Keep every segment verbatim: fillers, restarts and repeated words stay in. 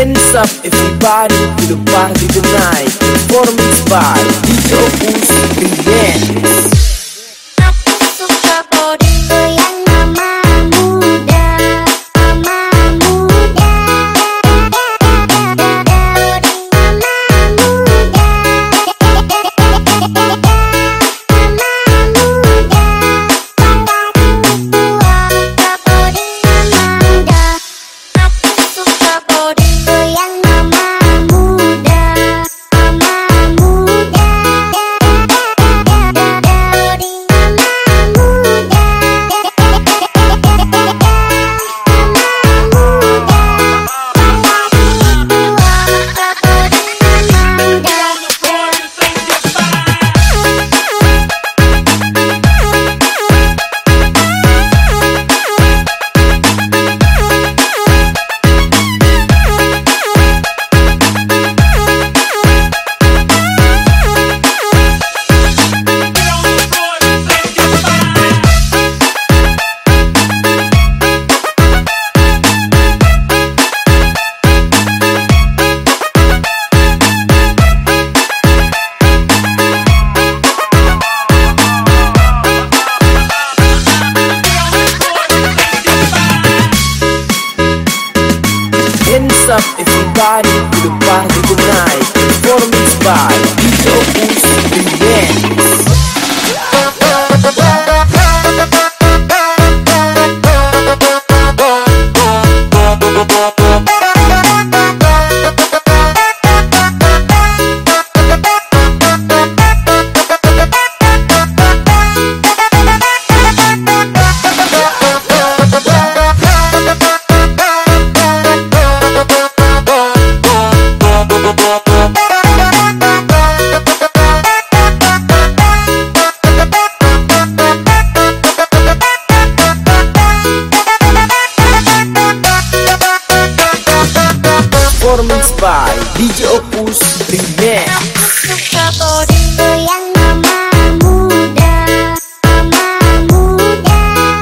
Hands up everybody to the party tonight. Performance by D J Opus Remix. Aku suka body yang mama muda, mama muda, body mama muda, mama muda, body tua, body mama muda. Aku suka body yang mama muda, mama muda, body mama muda, Hands up everybody to the party tonight. Performance by D J Opus Remix. Performance by D J Opus Remix. aku suka body yang mama muda, mama muda,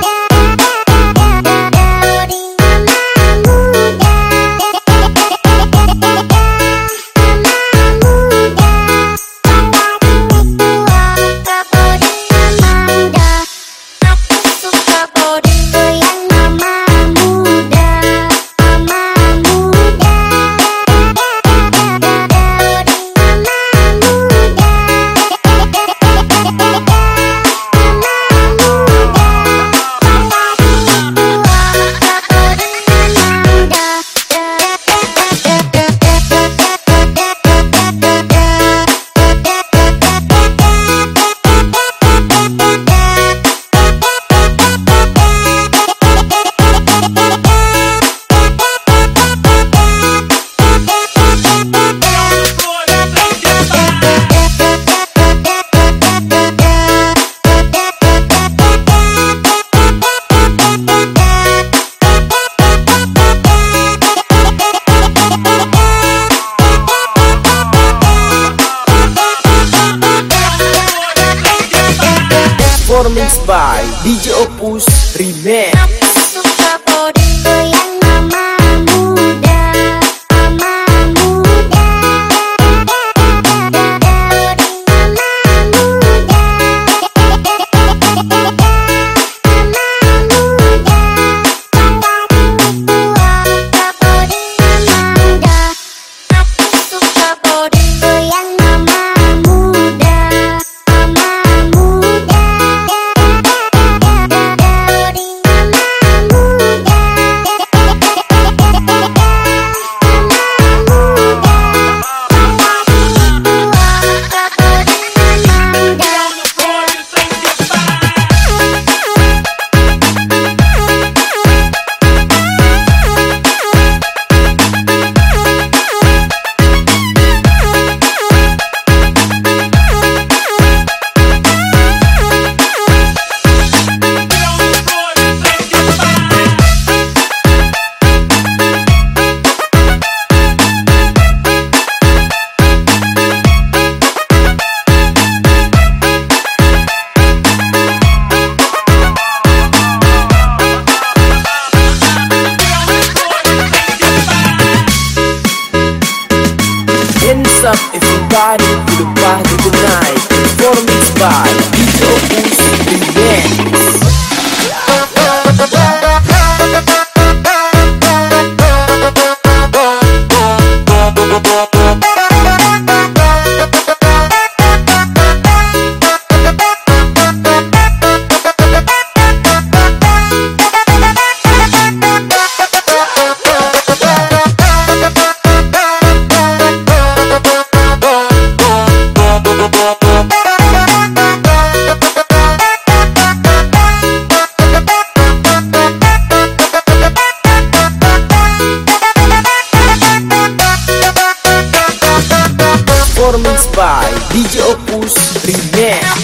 body mama muda, mama muda, body tua, body mama muda. Aku suka body yang mama muda, mama muda, body mama muda, Performance by D J Opus Remix. aku suka body yang mama muda, mama muda, body mama muda, mama muda, body tua, body mama muda. Aku suka body yang mama muda, mama muda, D J Opus Remix.